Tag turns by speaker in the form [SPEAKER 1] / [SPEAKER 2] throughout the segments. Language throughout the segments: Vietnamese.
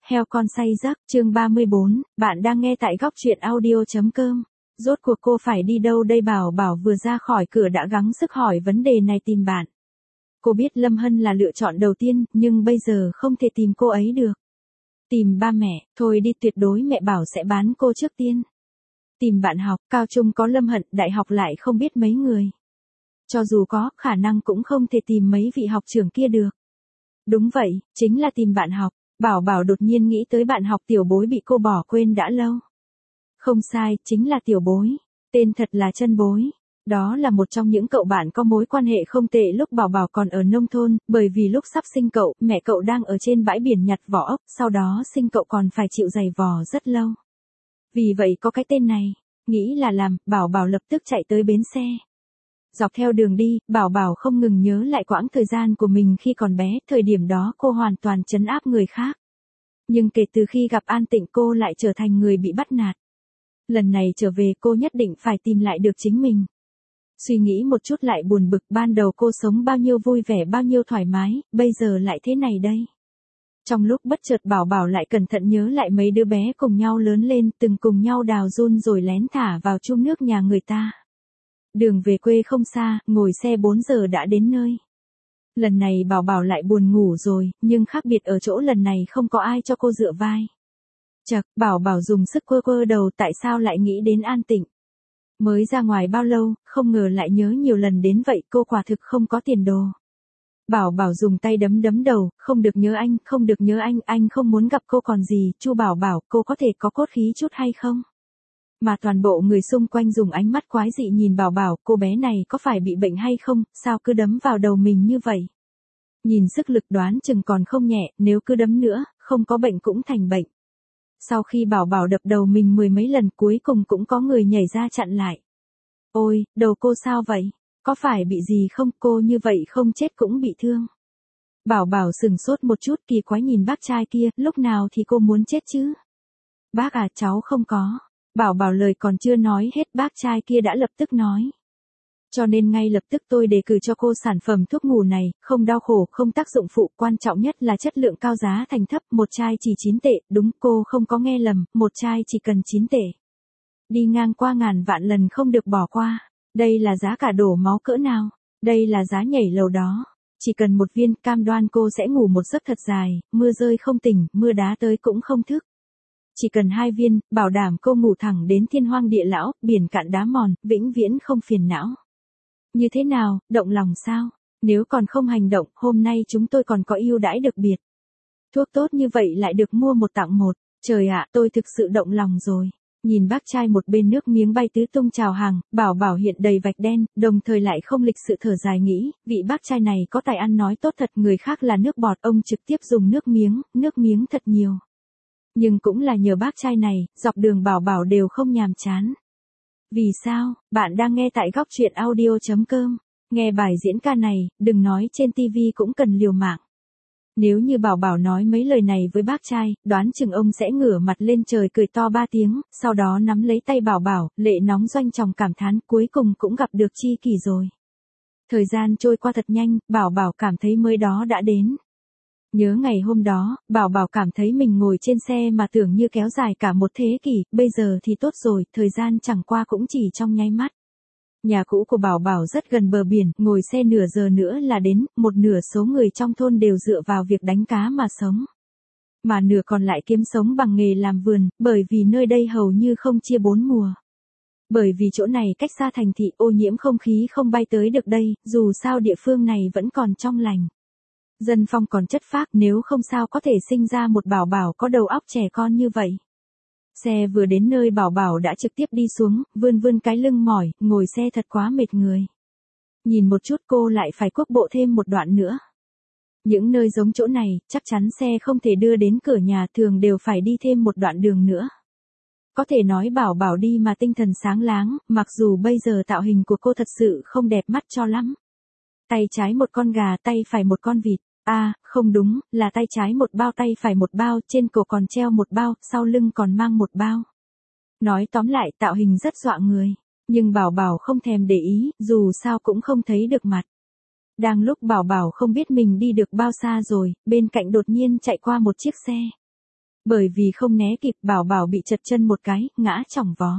[SPEAKER 1] Heo con say giấc, chương 34, bạn đang nghe tại góc truyện audio.com. Rốt cuộc cô phải đi đâu đây? Bảo Bảo vừa ra khỏi cửa đã gắng sức hỏi vấn đề này tìm bạn. Cô biết Lâm Hân là lựa chọn đầu tiên, nhưng bây giờ không thể tìm cô ấy được. Tìm ba mẹ, thôi đi, tuyệt đối mẹ bảo sẽ bán cô trước tiên. Tìm bạn học, cao trung có Lâm Hân, đại học lại không biết mấy người. Cho dù có, khả năng cũng không thể tìm mấy vị học trưởng kia được. Đúng vậy, chính là tìm bạn học. Bảo Bảo đột nhiên nghĩ tới bạn học Tiểu Bối bị cô bỏ quên đã lâu. Không sai, chính là Tiểu Bối. Tên thật là Chân Bối. Đó là một trong những cậu bạn có mối quan hệ không tệ lúc Bảo Bảo còn ở nông thôn, bởi vì lúc sắp sinh cậu, mẹ cậu đang ở trên bãi biển nhặt vỏ ốc, sau đó sinh cậu còn phải chịu giày vò rất lâu. Vì vậy có cái tên này, nghĩ là làm, Bảo Bảo lập tức chạy tới bến xe. Dọc theo đường đi, Bảo Bảo không ngừng nhớ lại quãng thời gian của mình khi còn bé, thời điểm đó cô hoàn toàn trấn áp người khác. Nhưng kể từ khi gặp An Tịnh cô lại trở thành người bị bắt nạt. Lần này trở về cô nhất định phải tìm lại được chính mình. Suy nghĩ một chút lại buồn bực, ban đầu cô sống bao nhiêu vui vẻ bao nhiêu thoải mái, bây giờ lại thế này đây. Trong lúc bất chợt Bảo Bảo lại cẩn thận nhớ lại mấy đứa bé cùng nhau lớn lên, từng cùng nhau đào giun rồi lén thả vào chung nước nhà người ta. Đường về quê không xa, ngồi xe 4 giờ đã đến nơi. Lần này Bảo Bảo lại buồn ngủ rồi, nhưng khác biệt ở chỗ lần này không có ai cho cô dựa vai. Chậc, Bảo Bảo dùng sức quơ quơ đầu, tại sao lại nghĩ đến An Tịnh. Mới ra ngoài bao lâu, không ngờ lại nhớ nhiều lần đến vậy, cô quả thực không có tiền đồ. Bảo Bảo dùng tay đấm đấm đầu, không được nhớ anh, không được nhớ anh không muốn gặp cô còn gì, Chu Bảo Bảo, cô có thể có cốt khí chút hay không? Mà toàn bộ người xung quanh dùng ánh mắt quái dị nhìn Bảo Bảo, cô bé này có phải bị bệnh hay không, sao cứ đấm vào đầu mình như vậy? Nhìn sức lực đoán chừng còn không nhẹ, nếu cứ đấm nữa, không có bệnh cũng thành bệnh. Sau khi Bảo Bảo đập đầu mình 10 mấy lần cuối cùng cũng có người nhảy ra chặn lại. Ôi, đầu cô sao vậy? Có phải bị gì không? Cô như vậy không chết cũng bị thương. Bảo Bảo sừng sốt một chút, kỳ quái nhìn bác trai kia, lúc nào thì cô muốn chết chứ? Bác à, cháu không có. Bảo Bảo lời còn chưa nói hết, bác trai kia đã lập tức nói. Cho nên ngay lập tức tôi đề cử cho cô sản phẩm thuốc ngủ này, không đau khổ, không tác dụng phụ, quan trọng nhất là chất lượng cao, giá thành thấp, một chai chỉ 9 tệ, đúng, cô không có nghe lầm, một chai chỉ cần 9 tệ. Đi ngang qua ngàn vạn lần không được bỏ qua. Đây là giá cả đổ máu cỡ nào, đây là giá nhảy lầu đó. Chỉ cần một viên, cam đoan cô sẽ ngủ một giấc thật dài, mưa rơi không tỉnh, mưa đá tới cũng không thức. Chỉ cần 2 viên, bảo đảm cô ngủ thẳng đến thiên hoang địa lão, biển cạn đá mòn, vĩnh viễn không phiền não. Như thế nào, động lòng sao? Nếu còn không hành động, hôm nay chúng tôi còn có ưu đãi đặc biệt. Thuốc tốt như vậy lại được mua một tặng một. Trời ạ, tôi thực sự động lòng rồi. Nhìn bác trai một bên nước miếng bay tứ tung chào hàng, Bảo Bảo hiện đầy vạch đen, đồng thời lại không lịch sự thở dài nghĩ, vị bác trai này có tài ăn nói tốt thật, người khác là nước bọt, ông trực tiếp dùng nước miếng thật nhiều. Nhưng cũng là nhờ bác trai này, dọc đường Bảo Bảo đều không nhàm chán. Vì sao? Bạn đang nghe tại góc truyện audio.com. Nghe bài diễn ca này, đừng nói trên TV cũng cần liều mạng. Nếu như Bảo Bảo nói mấy lời này với bác trai, đoán chừng ông sẽ ngửa mặt lên trời cười to 3 tiếng, sau đó nắm lấy tay Bảo Bảo, lệ nóng doanh tròng cảm thán, cuối cùng cũng gặp được tri kỷ rồi. Thời gian trôi qua thật nhanh, Bảo Bảo cảm thấy mới đó đã đến. Nhớ ngày hôm đó, Bảo Bảo cảm thấy mình ngồi trên xe mà tưởng như kéo dài cả một thế kỷ, bây giờ thì tốt rồi, thời gian chẳng qua cũng chỉ trong nháy mắt. Nhà cũ của Bảo Bảo rất gần bờ biển, ngồi xe nửa giờ nữa là đến, một nửa số người trong thôn đều dựa vào việc đánh cá mà sống. Mà nửa còn lại kiếm sống bằng nghề làm vườn, bởi vì nơi đây hầu như không chia 4 mùa. Bởi vì chỗ này cách xa thành thị, ô nhiễm không khí không bay tới được đây, dù sao địa phương này vẫn còn trong lành. Dân phong còn chất phác, nếu không sao có thể sinh ra một Bảo Bảo có đầu óc trẻ con như vậy. Xe vừa đến nơi Bảo Bảo đã trực tiếp đi xuống, vươn cái lưng mỏi, ngồi xe thật quá mệt người. Nhìn một chút cô lại phải cuốc bộ thêm một đoạn nữa. Những nơi giống chỗ này, chắc chắn xe không thể đưa đến cửa nhà, thường đều phải đi thêm một đoạn đường nữa. Có thể nói Bảo Bảo đi mà tinh thần sáng láng, mặc dù bây giờ tạo hình của cô thật sự không đẹp mắt cho lắm. Tay trái một con gà, tay phải một con vịt. Không đúng, là tay trái một bao, tay phải một bao, trên cổ còn treo một bao, sau lưng còn mang một bao. Nói tóm lại tạo hình rất dọa người, nhưng Bảo Bảo không thèm để ý, dù sao cũng không thấy được mặt. Đang lúc Bảo Bảo không biết mình đi được bao xa rồi, bên cạnh đột nhiên chạy qua một chiếc xe. Bởi vì không né kịp, Bảo Bảo bị trật chân một cái, ngã chỏng vó.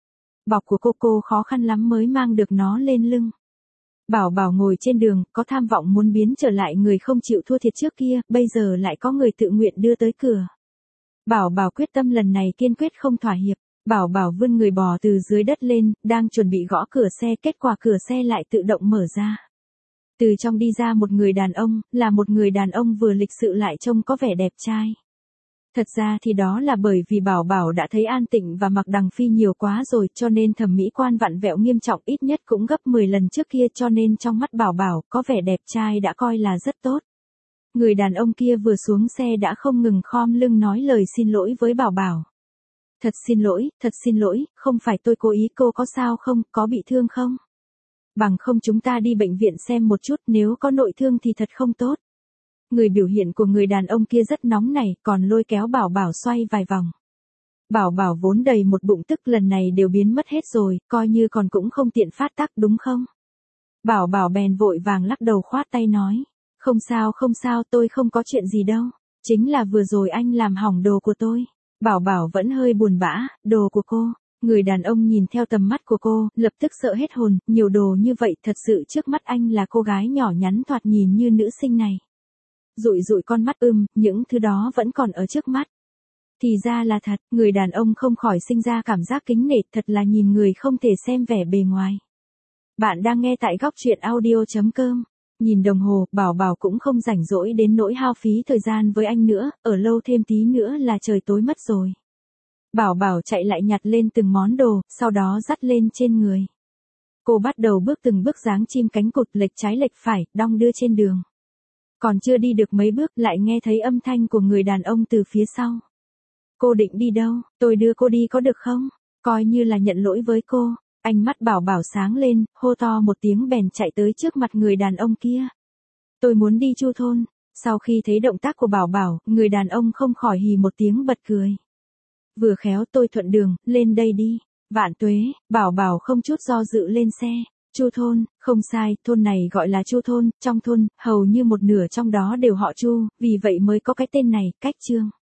[SPEAKER 1] Bọc của cô khó khăn lắm mới mang được nó lên lưng. Bảo Bảo ngồi trên đường, có tham vọng muốn biến trở lại người không chịu thua thiệt trước kia, bây giờ lại có người tự nguyện đưa tới cửa. Bảo Bảo quyết tâm lần này kiên quyết không thỏa hiệp. Bảo Bảo vươn người bò từ dưới đất lên, đang chuẩn bị gõ cửa xe, kết quả cửa xe lại tự động mở ra. Từ trong đi ra một người đàn ông, là một người đàn ông vừa lịch sự lại trông có vẻ đẹp trai. Thật ra thì đó là bởi vì Bảo Bảo đã thấy An Tịnh và Mạc Đằng Phi nhiều quá rồi, cho nên thẩm mỹ quan vặn vẹo nghiêm trọng, ít nhất cũng gấp 10 lần trước kia, cho nên trong mắt Bảo Bảo, có vẻ đẹp trai đã coi là rất tốt. Người đàn ông kia vừa xuống xe đã không ngừng khom lưng nói lời xin lỗi với Bảo Bảo. Thật xin lỗi, không phải tôi cố ý, cô có sao không, có bị thương không? Bằng không chúng ta đi bệnh viện xem một chút, nếu có nội thương thì thật không tốt. Người biểu hiện của người đàn ông kia rất nóng nảy, còn lôi kéo Bảo Bảo xoay vài vòng. Bảo Bảo vốn đầy một bụng tức lần này đều biến mất hết rồi, coi như còn cũng không tiện phát tác đúng không? Bảo Bảo bèn vội vàng lắc đầu khoát tay nói. Không sao, tôi không có chuyện gì đâu. Chính là vừa rồi anh làm hỏng đồ của tôi. Bảo Bảo vẫn hơi buồn bã, đồ của cô. Người đàn ông nhìn theo tầm mắt của cô, lập tức sợ hết hồn, nhiều đồ như vậy, thật sự trước mắt anh là cô gái nhỏ nhắn thoạt nhìn như nữ sinh này. Dụi con mắt những thứ đó vẫn còn ở trước mắt. Thì ra là thật, người đàn ông không khỏi sinh ra cảm giác kính nể, thật là nhìn người không thể xem vẻ bề ngoài. Bạn đang nghe tại góc truyện audio.com. Nhìn đồng hồ, Bảo Bảo cũng không rảnh rỗi đến nỗi hao phí thời gian với anh nữa, ở lâu thêm tí nữa là trời tối mất rồi. Bảo Bảo chạy lại nhặt lên từng món đồ, sau đó dắt lên trên người. Cô bắt đầu bước từng bước dáng chim cánh cụt, lệch trái lệch phải, đong đưa trên đường. Còn chưa đi được mấy bước lại nghe thấy âm thanh của người đàn ông từ phía sau. Cô định đi đâu, tôi đưa cô đi có được không? Coi như là nhận lỗi với cô. Ánh mắt Bảo Bảo sáng lên, hô to một tiếng bèn chạy tới trước mặt người đàn ông kia. Tôi muốn đi Chu thôn. Sau khi thấy động tác của Bảo Bảo, người đàn ông không khỏi hì một tiếng bật cười. Vừa khéo tôi thuận đường, lên đây đi. Vạn tuế, Bảo Bảo không chút do dự lên xe. Chu thôn, không sai, thôn này gọi là Chu thôn, trong thôn, hầu như một nửa trong đó đều họ Chu, vì vậy mới có cái tên này, cách chương.